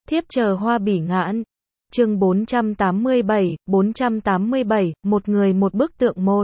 Thiếp chờ hoa bỉ ngạn. Chương 487, một người một bức tượng một.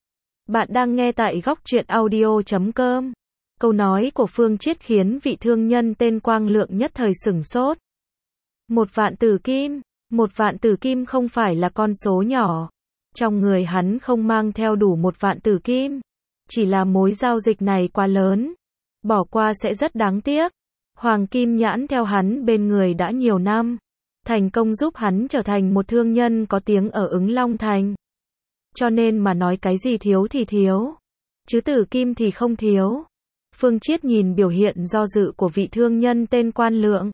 Bạn đang nghe tại góc truyện audio.com. Câu nói của Phương Chiết khiến vị thương nhân tên Quang Lượng nhất thời sửng sốt. 1.000.000 tử kim. 1.000.000 tử kim không phải là con số nhỏ. Trong người hắn không mang theo đủ 1.000.000 tử kim. Chỉ là mối giao dịch này quá lớn. Bỏ qua sẽ rất đáng tiếc. Hoàng Kim Nhãn theo hắn bên người đã nhiều năm. Thành công giúp hắn trở thành một thương nhân có tiếng ở Ứng Long Thành. Cho nên mà nói cái gì thiếu thì thiếu. Chứ tử kim thì không thiếu. Phương Chiết nhìn biểu hiện do dự của vị thương nhân tên Quan Lượng.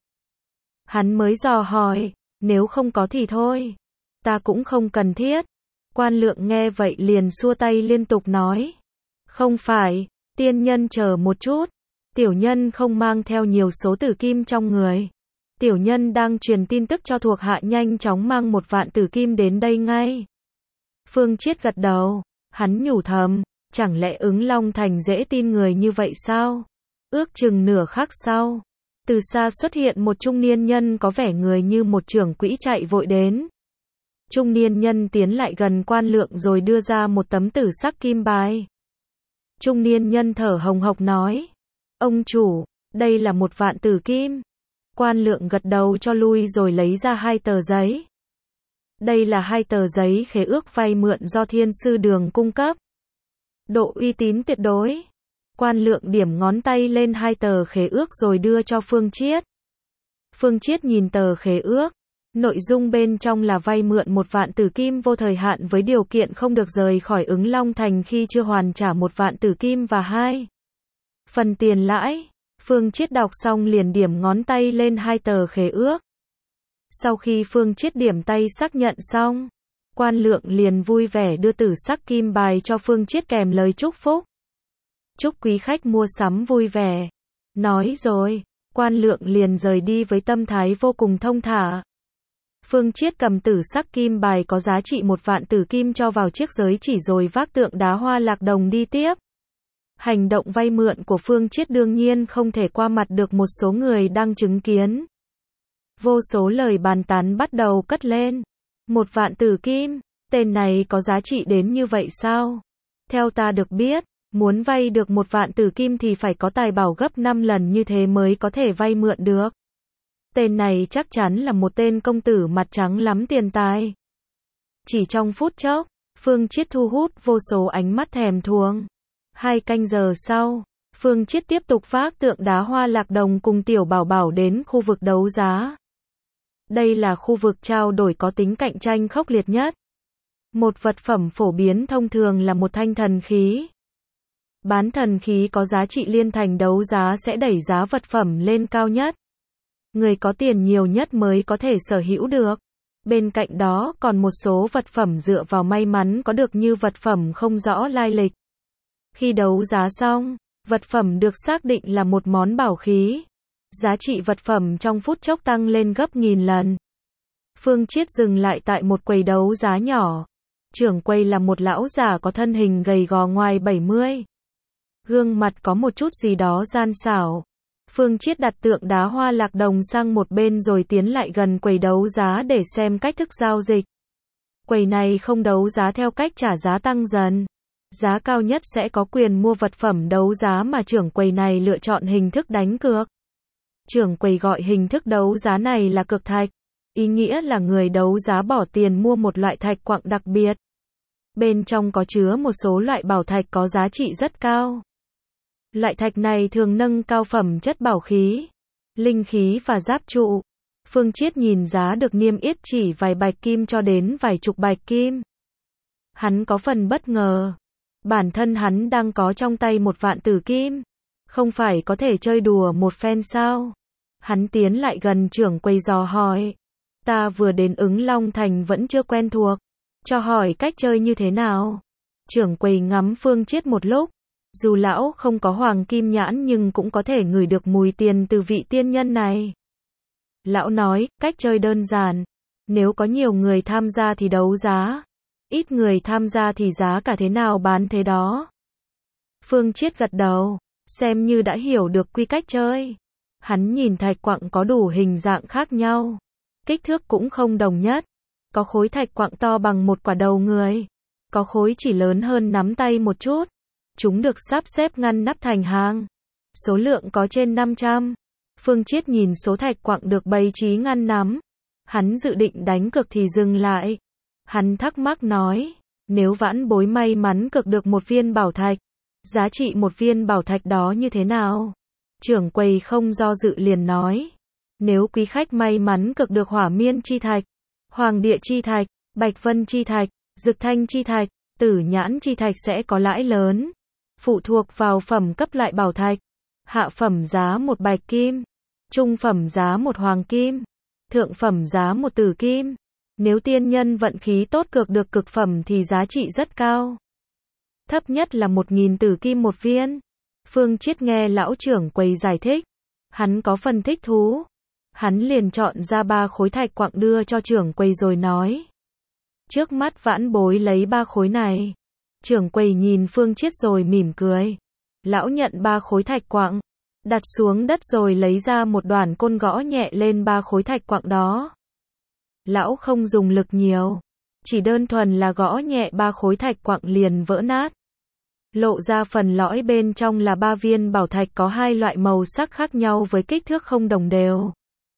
Hắn mới dò hỏi, nếu không có thì thôi. Ta cũng không cần thiết. Quan Lượng nghe vậy liền xua tay liên tục nói. Không phải, tiên nhân chờ một chút. Tiểu nhân không mang theo nhiều số tử kim trong người. Tiểu nhân đang truyền tin tức cho thuộc hạ nhanh chóng mang 1.000.000 tử kim đến đây ngay. Phương Chiết gật đầu, hắn nhủ thầm, chẳng lẽ Ứng Long Thành dễ tin người như vậy sao? Ước chừng nửa khắc sau, từ xa xuất hiện một trung niên nhân có vẻ người như một trưởng quỹ chạy vội đến. Trung niên nhân tiến lại gần Quan Lượng rồi đưa ra một tấm tử sắc kim bài. Trung niên nhân thở hồng hộc nói, ông chủ, đây là 1.000.000 tử kim. Quan Lượng gật đầu cho lui rồi lấy ra 2 tờ giấy. Đây là 2 tờ giấy khế ước vay mượn do Thiên Sư Đường cung cấp. Độ uy tín tuyệt đối. Quan Lượng điểm ngón tay lên 2 tờ khế ước rồi đưa cho Phương Chiết. Phương Chiết nhìn tờ khế ước. Nội dung bên trong là vay mượn 1.000.000 tử kim vô thời hạn với điều kiện không được rời khỏi Ứng Long Thành khi chưa hoàn trả 1.000.000 tử kim và 2 phần tiền lãi. Phương Chiết đọc xong liền điểm ngón tay lên 2 tờ khế ước. Sau khi Phương Chiết điểm tay xác nhận xong, Quan Lượng liền vui vẻ đưa tử sắc kim bài cho Phương Chiết kèm lời chúc phúc. Chúc quý khách mua sắm vui vẻ. Nói rồi, Quan Lượng liền rời đi với tâm thái vô cùng thông thả. Phương Chiết cầm tử sắc kim bài có giá trị 1.000.000 tử kim cho vào chiếc giới chỉ rồi vác tượng đá hoa lạc đồng đi tiếp. Hành động vay mượn của Phương Chiết đương nhiên không thể qua mặt được một số người đang chứng kiến. Vô số lời bàn tán bắt đầu cất lên. 1.000.000 tử kim, tên này có giá trị đến như vậy sao? Theo ta được biết, muốn vay được 1.000.000 tử kim thì phải có tài bảo gấp 5 lần như thế mới có thể vay mượn được. Tên này chắc chắn là một tên công tử mặt trắng lắm tiền tài. Chỉ trong phút chốc, Phương Chiết thu hút vô số ánh mắt thèm thuồng. 2 canh giờ sau, Phương Chiết tiếp tục vác tượng đá hoa lạc đồng cùng Tiểu Bảo Bảo đến khu vực đấu giá. Đây là khu vực trao đổi có tính cạnh tranh khốc liệt nhất. Một vật phẩm phổ biến thông thường là một thanh thần khí. Bán thần khí có giá trị liên thành đấu giá sẽ đẩy giá vật phẩm lên cao nhất. Người có tiền nhiều nhất mới có thể sở hữu được. Bên cạnh đó còn một số vật phẩm dựa vào may mắn có được như vật phẩm không rõ lai lịch. Khi đấu giá xong, vật phẩm được xác định là một món bảo khí. Giá trị vật phẩm trong phút chốc tăng lên gấp nghìn lần. Phương Chiết dừng lại tại một quầy đấu giá nhỏ. Trưởng quầy là một lão già có thân hình gầy gò ngoài 70. Gương mặt có một chút gì đó gian xảo. Phương Chiết đặt tượng đá hoa lạc đồng sang một bên rồi tiến lại gần quầy đấu giá để xem cách thức giao dịch. Quầy này không đấu giá theo cách trả giá tăng dần. Giá cao nhất sẽ có quyền mua vật phẩm đấu giá mà trưởng quầy này lựa chọn hình thức đánh cược. Trưởng quầy gọi hình thức đấu giá này là cược thạch. Ý nghĩa là người đấu giá bỏ tiền mua một loại thạch quặng đặc biệt. Bên trong có chứa một số loại bảo thạch có giá trị rất cao. Loại thạch này thường nâng cao phẩm chất bảo khí, linh khí và giáp trụ. Phương Chiết nhìn giá được niêm yết chỉ vài bạch kim cho đến vài chục bạch kim. Hắn có phần bất ngờ. Bản thân hắn đang có trong tay 1.000.000 tử kim. Không phải có thể chơi đùa một phen sao? Hắn tiến lại gần trưởng quầy dò hỏi. Ta vừa đến Ứng Long Thành vẫn chưa quen thuộc. Cho hỏi cách chơi như thế nào? Trưởng quầy ngắm Phương Chiết một lúc. Dù lão không có hoàng kim nhãn nhưng cũng có thể ngửi được mùi tiền từ vị tiên nhân này. Lão nói, cách chơi đơn giản. Nếu có nhiều người tham gia thì đấu giá. Ít người tham gia thì giá cả thế nào bán thế đó. Phương Chiết gật đầu, xem như đã hiểu được quy cách chơi. Hắn nhìn thạch quặng có đủ hình dạng khác nhau, kích thước cũng không đồng nhất. Có khối thạch quặng to bằng một quả đầu người, có khối chỉ lớn hơn nắm tay một chút. Chúng được sắp xếp ngăn nắp thành hàng. Số lượng có trên 500. Phương Chiết nhìn số thạch quặng được bày trí ngăn nắm. Hắn dự định đánh cược thì dừng lại. Hắn thắc mắc nói, nếu Vãn Bối may mắn cược được một viên bảo thạch, giá trị một viên bảo thạch đó như thế nào? Trưởng quầy không do dự liền nói, nếu quý khách may mắn cược được Hỏa Miên chi thạch, Hoàng Địa chi thạch, Bạch Vân chi thạch, Dực Thanh chi thạch, Tử Nhãn chi thạch sẽ có lãi lớn. Phụ thuộc vào phẩm cấp loại bảo thạch. Hạ phẩm giá một bạch kim, trung phẩm giá một hoàng kim, thượng phẩm giá một tử kim. Nếu tiên nhân vận khí tốt cược được cực phẩm thì giá trị rất cao. Thấp nhất là 1.000 tử kim một viên. Phương Chiết nghe lão trưởng quầy giải thích, hắn có phần thích thú. Hắn liền chọn ra 3 khối thạch quặng đưa cho trưởng quầy rồi nói, trước mắt Vãn Bối lấy 3 khối này. Trưởng quầy nhìn Phương Chiết rồi mỉm cười. Lão nhận 3 khối thạch quặng, đặt xuống đất rồi lấy ra một đoàn côn gõ nhẹ lên 3 khối thạch quặng đó. Lão không dùng lực nhiều, chỉ đơn thuần là gõ nhẹ 3 khối thạch quặng liền vỡ nát. Lộ ra phần lõi bên trong là 3 viên bảo thạch có 2 loại màu sắc khác nhau với kích thước không đồng đều.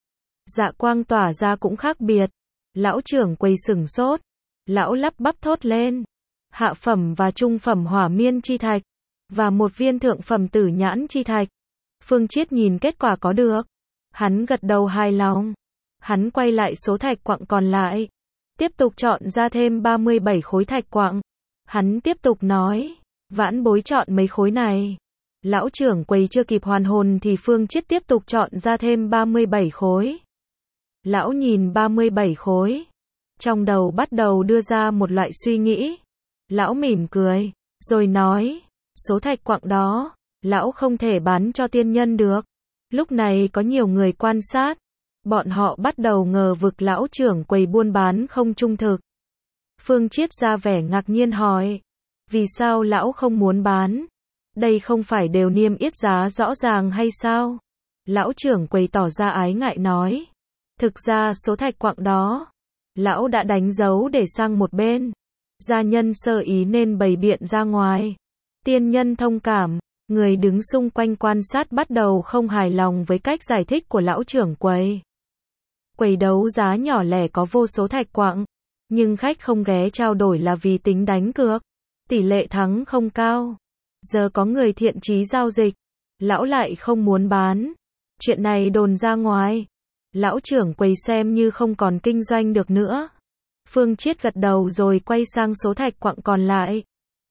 Dạ quang tỏa ra cũng khác biệt. Lão trưởng quầy sửng sốt. Lão lắp bắp thốt lên, hạ phẩm và trung phẩm Hỏa Miên chi thạch, và một viên thượng phẩm Tử Nhãn chi thạch. Phương Chiết nhìn kết quả có được. Hắn gật đầu hài lòng. Hắn quay lại số thạch quặng còn lại, tiếp tục chọn ra thêm 37 khối thạch quặng. Hắn tiếp tục nói, Vãn Bối chọn mấy khối này. Lão trưởng quầy chưa kịp hoàn hồn thì Phương Chiết tiếp tục chọn ra thêm 37 khối. Lão nhìn 37 khối, trong đầu bắt đầu đưa ra một loại suy nghĩ. Lão mỉm cười, rồi nói, số thạch quặng đó, lão không thể bán cho tiên nhân được. Lúc này có nhiều người quan sát. Bọn họ bắt đầu ngờ vực lão trưởng quầy buôn bán không trung thực. Phương Chiết ra vẻ ngạc nhiên hỏi, vì sao lão không muốn bán? Đây không phải đều niêm yết giá rõ ràng hay sao? Lão trưởng quầy tỏ ra ái ngại nói, thực ra số thạch quặng đó, lão đã đánh dấu để sang một bên. Gia nhân sơ ý nên bày biện ra ngoài. Tiên nhân thông cảm. Người đứng xung quanh quan sát bắt đầu không hài lòng với cách giải thích của lão trưởng quầy. Quầy đấu giá nhỏ lẻ có vô số thạch quặng, nhưng khách không ghé trao đổi là vì tính đánh cược. Tỷ lệ thắng không cao. Giờ có người thiện chí giao dịch, lão lại không muốn bán. Chuyện này đồn ra ngoài. Lão trưởng quầy xem như không còn kinh doanh được nữa. Phương Chiết gật đầu rồi quay sang số thạch quặng còn lại.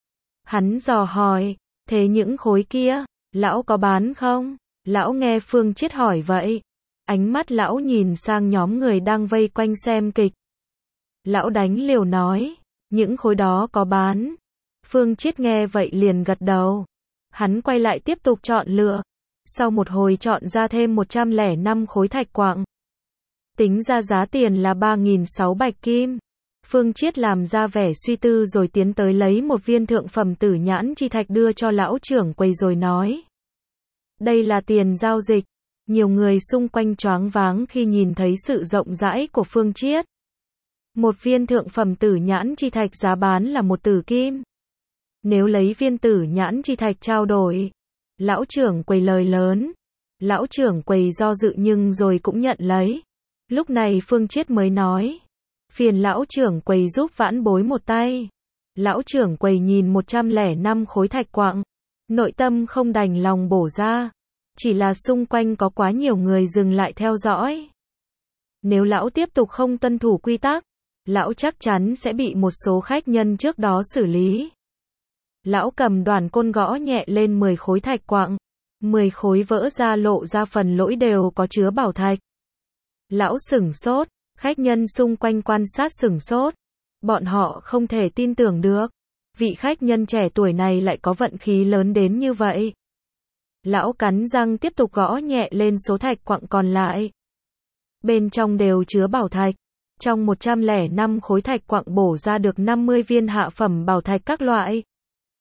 Hắn dò hỏi, thế những khối kia, lão có bán không? Lão nghe Phương Chiết hỏi vậy. Ánh mắt lão nhìn sang nhóm người đang vây quanh xem kịch. Lão đánh liều nói, những khối đó có bán. Phương Chiết nghe vậy liền gật đầu. Hắn quay lại tiếp tục chọn lựa. Sau một hồi chọn ra thêm 105 khối thạch quặng. Tính ra giá tiền là 3.600 bạch kim. Phương Chiết làm ra vẻ suy tư rồi tiến tới lấy một viên thượng phẩm Tử Nhãn chi thạch đưa cho lão trưởng quầy rồi nói, đây là tiền giao dịch. Nhiều người xung quanh choáng váng khi nhìn thấy sự rộng rãi của Phương Chiết. Một viên thượng phẩm Tử Nhãn chi thạch giá bán là 1 tử kim. Nếu lấy viên Tử Nhãn chi thạch trao đổi, lão trưởng quầy lời lớn. Lão trưởng quầy do dự nhưng rồi cũng nhận lấy. Lúc này Phương Chiết mới nói, phiền lão trưởng quầy giúp Vãn Bối một tay. Lão trưởng quầy nhìn 105 khối thạch quặng, nội tâm không đành lòng bổ ra. Chỉ là xung quanh có quá nhiều người dừng lại theo dõi. Nếu lão tiếp tục không tuân thủ quy tắc, lão chắc chắn sẽ bị một số khách nhân trước đó xử lý. Lão cầm đoàn côn gõ nhẹ lên 10 khối thạch quặng. 10 khối vỡ ra lộ ra phần lỗi đều có chứa bảo thạch. Lão sửng sốt, khách nhân xung quanh quan sát sửng sốt. Bọn họ không thể tin tưởng được. Vị khách nhân trẻ tuổi này lại có vận khí lớn đến như vậy. Lão cắn răng tiếp tục gõ nhẹ lên số thạch quặng còn lại. Bên trong đều chứa bảo thạch. Trong 105 khối thạch quặng bổ ra được 50 viên hạ phẩm bảo thạch các loại,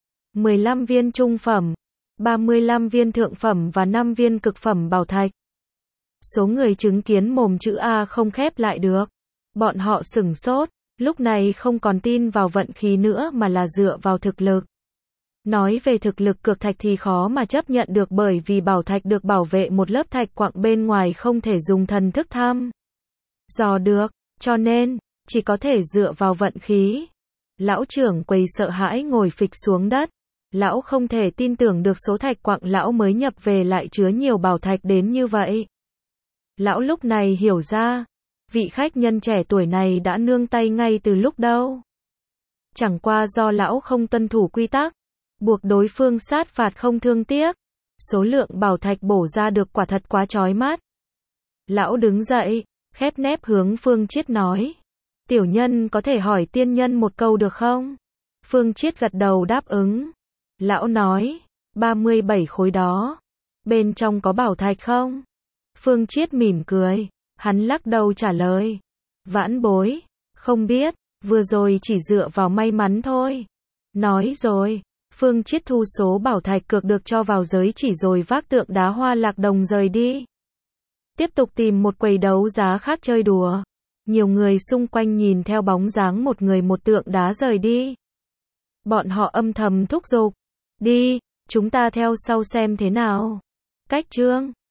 15 viên trung phẩm, 35 viên thượng phẩm và 5 viên cực phẩm bảo thạch. Số người chứng kiến mồm chữ A không khép lại được. Bọn họ sửng sốt, lúc này không còn tin vào vận khí nữa mà là dựa vào thực lực. Nói về thực lực cược thạch thì khó mà chấp nhận được bởi vì bảo thạch được bảo vệ một lớp thạch quặng bên ngoài không thể dùng thần thức thăm dò được, cho nên, chỉ có thể dựa vào vận khí. Lão trưởng quầy sợ hãi ngồi phịch xuống đất. Lão không thể tin tưởng được số thạch quặng lão mới nhập về lại chứa nhiều bảo thạch đến như vậy. Lão lúc này hiểu ra, vị khách nhân trẻ tuổi này đã nương tay ngay từ lúc đâu. Chẳng qua do lão không tuân thủ quy tắc, buộc đối phương sát phạt không thương tiếc. Số lượng bảo thạch bổ ra được quả thật quá chói mắt. Lão đứng dậy, khép nép hướng Phương Chiết nói. Tiểu nhân có thể hỏi tiên nhân một câu được không? Phương Chiết gật đầu đáp ứng. Lão nói, 37 khối đó. Bên trong có bảo thạch không? Phương Chiết mỉm cười. Hắn lắc đầu trả lời. Vãn bối, không biết, vừa rồi chỉ dựa vào may mắn thôi. Nói rồi, Phương Chiết thu số bảo thạch cược được cho vào giới chỉ rồi vác tượng đá hoa lạc đồng rời đi. Tiếp tục tìm một quầy đấu giá khác chơi đùa. Nhiều người xung quanh nhìn theo bóng dáng một người một tượng đá rời đi. Bọn họ âm thầm thúc giục. Đi, chúng ta theo sau xem thế nào. Cách chương